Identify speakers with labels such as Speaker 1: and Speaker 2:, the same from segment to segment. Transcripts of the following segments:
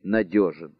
Speaker 1: надежен.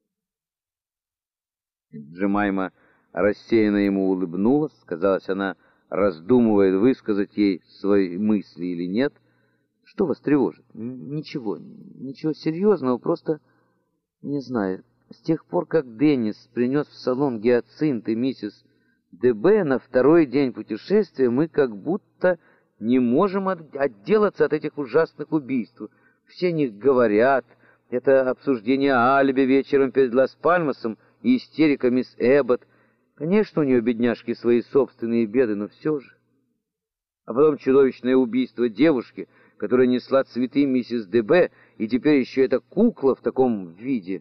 Speaker 1: Джемайма рассеянно ему улыбнулась. Казалось, она раздумывает, высказать ей свои мысли или нет. «Что вас тревожит?» «Ничего, ничего серьезного, просто, не знаю, с тех пор, как Деннис принес в салон гиацинт и миссис ДБ на второй день путешествия, мы как будто не можем отделаться от этих ужасных убийств. Все о них говорят. Это обсуждение алиби вечером перед Лас-Пальмасом и истерика мисс Эббот. Конечно, у нее, бедняжки, свои собственные беды, но все же. А потом чудовищное убийство девушки, которая несла цветы миссис ДБ, и теперь еще эта кукла в таком виде.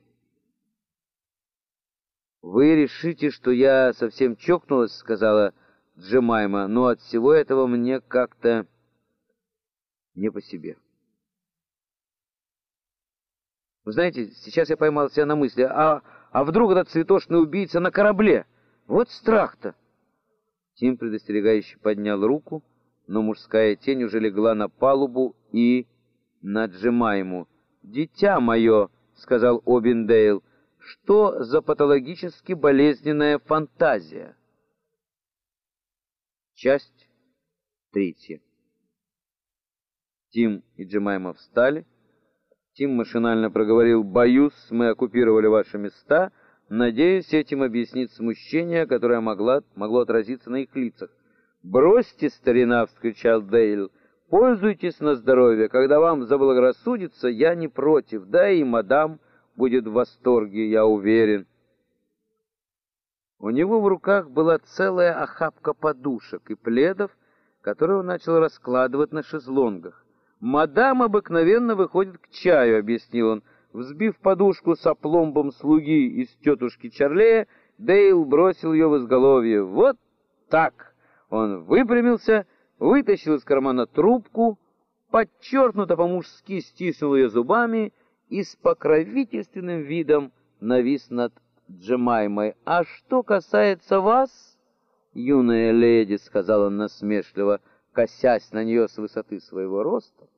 Speaker 1: «Вы решите, что я совсем чокнулась», — сказала Джемайма, «но от всего этого мне как-то не по себе». Вы знаете, сейчас я поймал себя на мысли, а вдруг этот цветочный убийца на корабле? Вот страх-то!» Тим предостерегающе поднял руку, но мужская тень уже легла на палубу и на Джемайму. «Дитя мое», — сказал Обиндейл, — «что за патологически болезненная фантазия?» Часть 3. Тим и Джемайма встали. Тим машинально проговорил: «Боюсь, мы оккупировали ваши места. Надеюсь, этим объяснить смущение, которое могло отразиться на их лицах». «Бросьте, старина!» — вскричал Дейл. «Пользуйтесь на здоровье. Когда вам заблагорассудится, я не против. Да и мадам будет в восторге, я уверен». У него в руках была целая охапка подушек и пледов, которые он начал раскладывать на шезлонгах. «Мадам обыкновенно выходит к чаю», — объяснил он. Взбив подушку с опломбом слуги из тетушки Чарлея, Дейл бросил ее в изголовье. «Вот так!» Он выпрямился, вытащил из кармана трубку, подчеркнуто по-мужски стиснул ее зубами и с покровительственным видом навис над Джемаймой. «А что касается вас, юная леди», — сказал он насмешливо, косясь на нее с высоты своего роста,